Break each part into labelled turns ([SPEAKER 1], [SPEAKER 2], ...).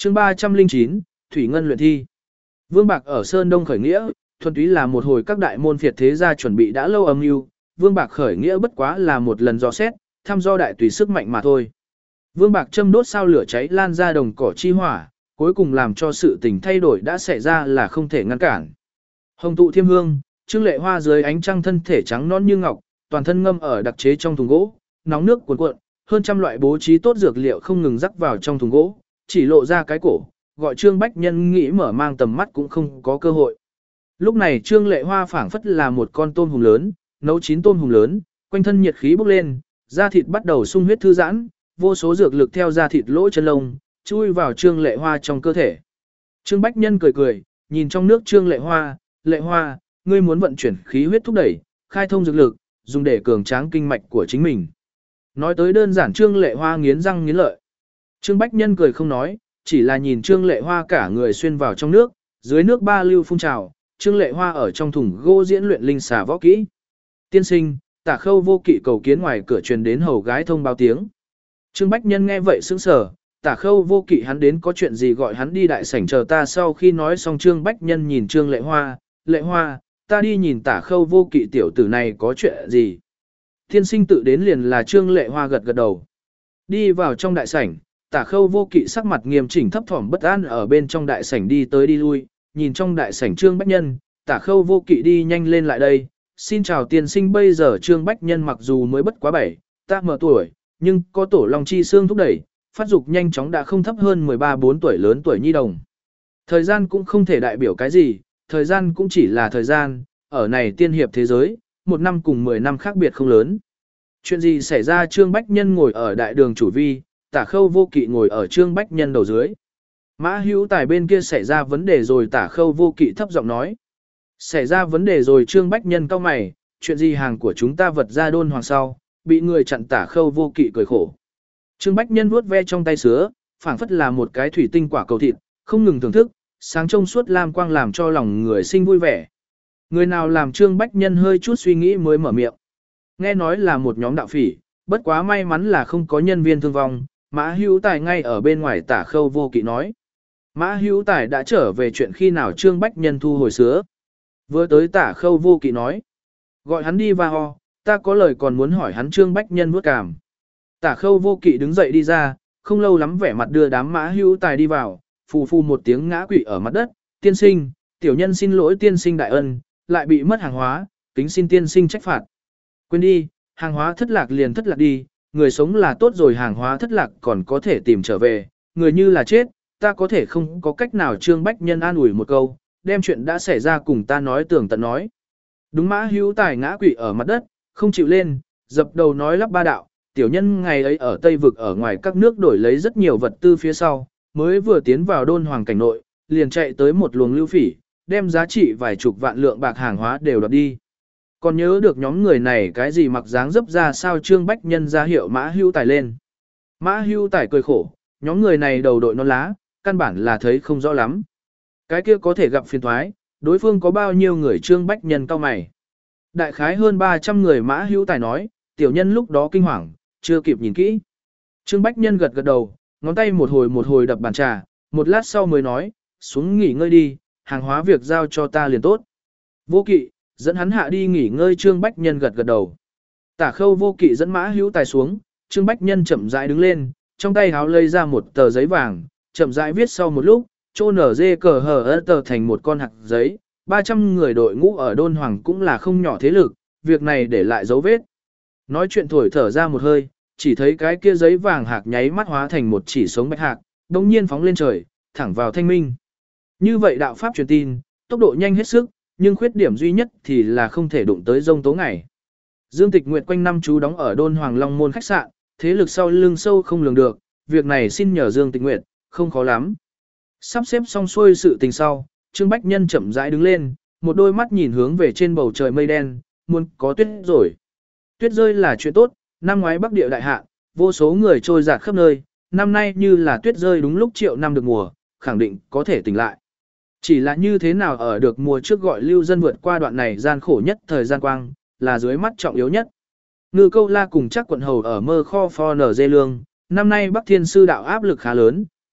[SPEAKER 1] chương 309, Thủy Ngân luyện thi. Vương Bạc ở Sơn Đông khởi nghĩa, thuần túy là một hồi các đại môn phiệt thế gia chuẩn bị đã lâu âm mưu. Vương Bạc khởi nghĩa bất quá là một lần dò xét, thăm dò đại tùy sức mạnh mà thôi. Vương Bạc châm đốt sao lửa cháy lan ra đồng cỏ chi hỏa, cuối cùng làm cho sự tình thay đổi đã xảy ra là không thể ngăn cản. Hồng tụ thiêm hương, Trương Lệ Hoa dưới ánh trăng thân thể trắng non như ngọc, toàn thân ngâm ở đặc chế trong thùng gỗ, nóng nước cuồn cuộn, hơn trăm loại bố trí tốt dược liệu không ngừng rắc vào trong thùng gỗ, chỉ lộ ra cái cổ, gọi Trương Bách Nhân nghĩ mở mang tầm mắt cũng không có cơ hội. Lúc này Trương Lệ Hoa phảng phất là một con tôm hùm lớn, nấu chín tôm hùm lớn, quanh thân nhiệt khí bốc lên, da thịt bắt đầu sung huyết thư giãn, vô số dược lực theo da thịt lỗ chân lông, chui vào Trương Lệ Hoa trong cơ thể. Trương Bách Nhân cười cười, nhìn trong nước Trương Lệ Hoa, ngươi muốn vận chuyển khí huyết thúc đẩy, khai thông dược lực, dùng để cường tráng kinh mạch của chính mình. Nói tới đơn giản Trương Lệ Hoa nghiến răng nghiến lợi. Trương Bách Nhân cười không nói, chỉ là nhìn Trương Lệ Hoa cả người xuyên vào trong nước, dưới nước ba lưu phun trào, Trương Lệ Hoa ở trong thùng gỗ diễn luyện linh xà võ kỹ. Tiên sinh, Tả Khâu Vô Kỵ cầu kiến ngoài cửa truyền đến hầu gái thông báo tiếng. Trương Bách Nhân nghe vậy sững sờ, Tả Khâu Vô Kỵ hắn đến có chuyện gì gọi hắn đi đại sảnh chờ ta. Sau khi nói xong Trương Bách Nhân nhìn Trương Lệ Hoa, ta đi nhìn Tả Khâu Vô Kỵ tiểu tử này có chuyện gì. Tiên sinh tự đến liền là Trương Lệ Hoa gật gật đầu. Đi vào trong đại sảnh, Tả Khâu Vô Kỵ sắc mặt nghiêm chỉnh thấp thỏm bất an ở bên trong đại sảnh đi tới đi lui, nhìn trong đại sảnh Trương Bách Nhân, Tả Khâu Vô Kỵ đi nhanh lên lại đây. Xin chào tiên sinh, bây giờ Trương Bách Nhân mặc dù mới bất quá 7-8 tuổi, nhưng có tổ long chi xương thúc đẩy, phát dục nhanh chóng đã không thấp hơn 13-14 tuổi lớn tuổi nhi đồng. Thời gian cũng không thể đại biểu cái gì, thời gian cũng chỉ là thời gian, ở này tiên hiệp thế giới, 1 năm cùng 10 năm khác biệt không lớn. Chuyện gì xảy ra? Trương Bách Nhân ngồi ở đại đường chủ vi, Tả Khâu Vô Kỵ ngồi ở Trương Bách Nhân đầu dưới. Mã Hữu Tài bên kia xảy ra vấn đề rồi, Tả Khâu Vô Kỵ thấp giọng nói. Xảy ra vấn đề rồi? Trương Bách Nhân cau mày, chuyện gì? Hàng của chúng ta vật ra đôn hoàng sau, bị người chặn. Tả Khâu Vô Kỵ cười khổ. Trương Bách Nhân vuốt ve trong tay sứa, phảng phất là một cái thủy tinh quả cầu thịt, không ngừng thưởng thức, sáng trong suốt lam quang làm cho lòng người sinh vui vẻ. Người nào làm? Trương Bách Nhân hơi chút suy nghĩ mới mở miệng. Nghe nói là một nhóm đạo phỉ, bất quá may mắn là không có nhân viên thương vong. Mã Hữu Tài ngay ở bên ngoài. Tả Khâu Vô Kỵ nói. Mã Hữu Tài đã trở về, chuyện khi nào? Trương Bách Nhân thu hồi sứa. Vừa tới. Tả Khâu Vô Kỵ nói. Gọi hắn đi va ho, ta có lời còn muốn hỏi hắn. Trương Bách Nhân vuốt cằm. Tả Khâu Vô Kỵ đứng dậy đi ra, không lâu lắm vẻ mặt đưa đám Mã Hữu Tài đi vào, phù phù một tiếng ngã quỵ ở mặt đất. Tiên sinh, tiểu nhân xin lỗi tiên sinh đại ân, lại bị mất hàng hóa, kính xin tiên sinh trách phạt. Quên đi, hàng hóa thất lạc liền thất lạc đi, người sống là tốt rồi, hàng hóa thất lạc còn có thể tìm trở về, người như là chết, ta có thể không có cách nào. Trương Bách Nhân an ủi một câu, đem chuyện đã xảy ra cùng ta nói tường tận nói. Đúng. Mã Hữu Tài ngã quỵ ở mặt đất, không chịu lên, dập đầu nói lắp ba đạo, tiểu nhân ngày ấy ở Tây Vực ở ngoài các nước đổi lấy rất nhiều vật tư phía sau, mới vừa tiến vào đôn hoàng cảnh nội, liền chạy tới một luồng lưu phỉ, đem giá trị vài chục vạn lượng bạc hàng hóa đều đoạt đi. Còn nhớ được nhóm người này cái gì mặc dáng dấp ra sao? Trương Bách Nhân ra hiệu Mã Hữu Tài lên. Mã Hữu Tài cười khổ, nhóm người này đầu đội non lá, căn bản là thấy không rõ lắm. Cái kia có thể gặp phiền thoái, đối phương có bao nhiêu người? Trương Bách Nhân cau mày. Đại khái hơn 300 người. Mã Hữu Tài nói, tiểu nhân lúc đó kinh hoàng, chưa kịp nhìn kỹ. Trương Bách Nhân gật gật đầu, ngón tay một hồi đập bàn trà, một lát sau mới nói, xuống nghỉ ngơi đi, hàng hóa việc giao cho ta liền tốt. Vô Kỵ, dẫn hắn hạ đi nghỉ ngơi. Trương Bách Nhân gật gật đầu. Tả Khâu Vô Kỵ dẫn Mã Hữu Tài xuống, Trương Bách Nhân chậm rãi đứng lên, trong tay háo lấy ra một tờ giấy vàng, chậm rãi viết sau một lúc, chô nở dê cờ hờ tờ thành một con hạt giấy. 300 người đội ngũ ở đôn hoàng cũng là không nhỏ thế lực, việc này để lại dấu vết. Nói chuyện thổi thở ra một hơi, chỉ thấy cái kia giấy vàng hạc nháy mắt hóa thành một chỉ sống bạch hạc, đồng nhiên phóng lên trời, thẳng vào thanh minh. Như vậy đạo pháp truyền tin, tốc độ nhanh hết sức, nhưng khuyết điểm duy nhất thì là không thể đụng tới rông tố ngày. Dương Tịch Nguyệt quanh năm chú đóng ở đôn hoàng Long Môn khách sạn, thế lực sau lưng sâu không lường được, việc này xin nhờ Dương Tịch Nguyệt, không khó lắm. Sắp xếp xong xuôi sự tình sau, Trương Bách Nhân chậm rãi đứng lên, một đôi mắt nhìn hướng về trên bầu trời mây đen, muốn có tuyết rồi. Tuyết rơi là chuyện tốt, năm ngoái Bắc Địa đại hạn, vô số người trôi dạt khắp nơi, năm nay như là tuyết rơi đúng lúc triệu năm được mùa, khẳng định có thể tỉnh lại. Chỉ là như thế nào ở được mùa trước gọi lưu dân vượt qua đoạn này gian khổ nhất thời gian quang, là dưới mắt trọng yếu nhất. Ngư Câu La cùng chắc quận hầu ở mơ kho for nở dê lương, năm nay Bắc Thiên Sư đạo áp lực khá lớn,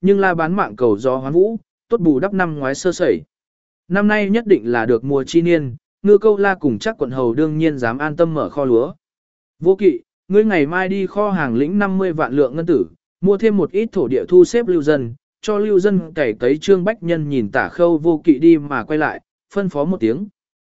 [SPEAKER 1] nhưng la bán mạng cầu gió hoán vũ, tốt bù đắp năm ngoái sơ sẩy. Năm nay nhất định là được mùa chi niên, Ngư Câu La cùng chắc quận hầu đương nhiên dám an tâm mở kho lúa. Vô Kỵ, ngươi ngày mai đi kho hàng lĩnh 50 vạn lượng ngân tử, mua thêm một ít thổ địa thu xếp lưu dân, cho lưu dân cày cấy. Trương Bách Nhân nhìn Tả Khâu Vô Kỵ đi mà quay lại, phân phó một tiếng.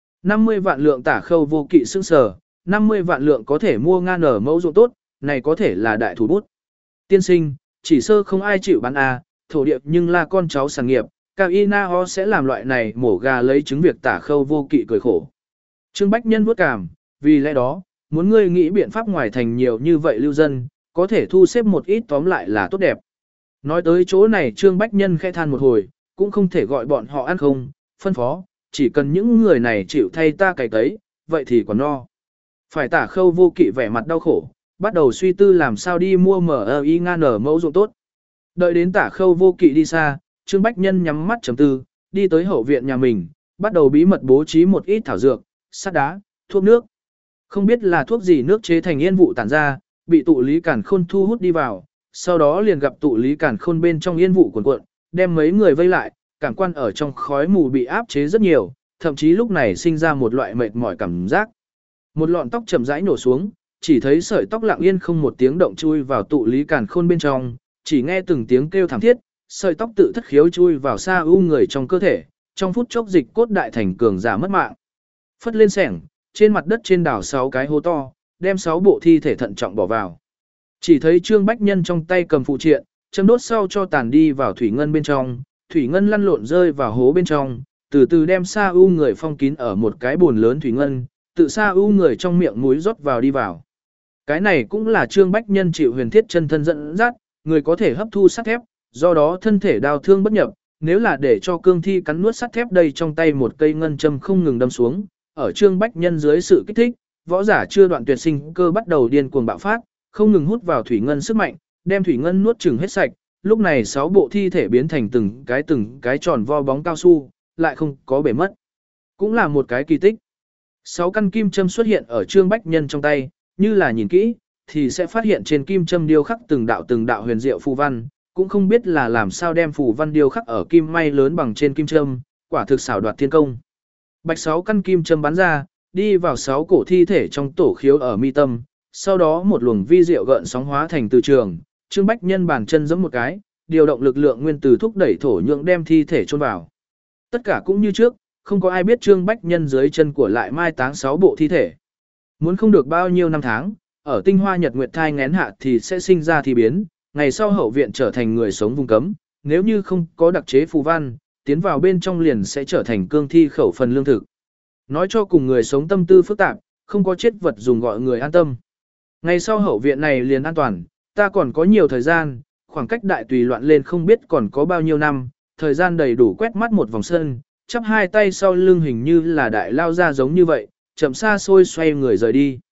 [SPEAKER 1] 50 vạn lượng. Tả Khâu Vô Kỵ sững sờ, 50 vạn lượng có thể mua ngan ở mẫu ruộng tốt, này có thể là đại thủ bút. Tiên sinh, chỉ sơ không ai chịu bán thổ địa nhưng là con cháu sản nghiệp, Cao Y Na Ho sẽ làm loại này mổ gà lấy trứng. Việc Tả Khâu Vô Kỵ cười khổ. Trương Bách Nhân vuốt cảm, vì lẽ đó, muốn ngươi nghĩ biện pháp ngoài thành nhiều như vậy lưu dân, có thể thu xếp một ít tóm lại là tốt đẹp. Nói tới chỗ này Trương Bách Nhân khẽ than một hồi, cũng không thể gọi bọn họ ăn không, phân phó, chỉ cần những người này chịu thay ta cày cấy, vậy thì còn no. Phải. Tả Khâu Vô Kỵ vẻ mặt đau khổ, bắt đầu suy tư làm sao đi mua MI ngan ở mẫu ruộng tốt. Đợi đến Tả Khâu Vô Kỵ đi xa, Trương Bách Nhân nhắm mắt trầm tư, đi tới hậu viện nhà mình, bắt đầu bí mật bố trí một ít thảo dược, sắt đá, thuốc nước. Không biết là thuốc gì nước chế thành yên vụ tản ra, bị tụ lý cản khôn thu hút đi vào, sau đó liền gặp tụ lý cản khôn bên trong yên vụ cuồn cuộn, đem mấy người vây lại, cảm quan ở trong khói mù bị áp chế rất nhiều, thậm chí lúc này sinh ra một loại mệt mỏi cảm giác. Một lọn tóc chậm rãi nổ xuống, chỉ thấy sợi tóc lặng yên không một tiếng động chui vào tụ lý cản khôn bên trong, chỉ nghe từng tiếng kêu thảm thiết, sợi tóc tự thất khiếu chui vào xa u người trong cơ thể, trong phút chốc dịch cốt đại thành cường giả mất mạng. Phất lên sẻng, trên mặt đất trên đảo 6 cái hố to, đem 6 bộ thi thể thận trọng bỏ vào. Chỉ thấy Trương Bách Nhân trong tay cầm phụ triện, châm đốt sau cho tàn đi vào thủy ngân bên trong, thủy ngân lăn lộn rơi vào hố bên trong, từ từ đem sa u người phong kín ở một cái bồn lớn thủy ngân, tự sa u người trong miệng mũi rót vào đi vào. Cái này cũng là Trương Bách Nhân chịu huyền thiết chân thân dẫn dắt, người có thể hấp thu sắt thép, do đó thân thể đau thương bất nhập, nếu là để cho cương thi cắn nuốt sắt thép đây trong tay một cây ngân châm không ngừng đâm xuống, ở Trương Bách Nhân dưới sự kích thích, võ giả chưa đoạn tuyệt sinh cơ bắt đầu điên cuồng bạo phát, không ngừng hút vào thủy ngân sức mạnh, đem thủy ngân nuốt chửng hết sạch, lúc này 6 bộ thi thể biến thành từng cái tròn vo bóng cao su, lại không có bể mất. Cũng là một cái kỳ tích. 6 căn kim châm xuất hiện ở Trương Bách Nhân trong tay, như là nhìn kỹ, thì sẽ phát hiện trên kim châm điêu khắc từng đạo huyền diệu phù văn, cũng không biết là làm sao đem phù văn điêu khắc ở kim may lớn bằng trên kim châm, quả thực xảo đoạt thiên công. Bạch 6 căn kim châm bắn ra, đi vào 6 cổ thi thể trong tổ khiếu ở mi tâm, sau đó một luồng vi diệu gợn sóng hóa thành từ trường, Trương Bách Nhân bàn chân giẫm một cái, điều động lực lượng nguyên tử thúc đẩy thổ nhượng đem thi thể chôn vào. Tất cả cũng như trước, không có ai biết Trương Bách Nhân dưới chân của lại mai táng 6 bộ thi thể. Muốn không được bao nhiêu năm tháng, ở tinh hoa nhật nguyệt thai ngén hạ thì sẽ sinh ra thi biến, ngày sau hậu viện trở thành người sống vùng cấm, nếu như không có đặc chế phù văn, tiến vào bên trong liền sẽ trở thành cương thi khẩu phần lương thực. Nói cho cùng người sống tâm tư phức tạp, không có chết vật dùng gọi người an tâm. Ngày sau hậu viện này liền an toàn, ta còn có nhiều thời gian, khoảng cách đại tùy loạn lên không biết còn có bao nhiêu năm, thời gian đầy đủ quét mắt một vòng sân, chắp hai tay sau lưng hình như là đại lao ra giống như vậy, chậm xa xôi xoay người rời đi.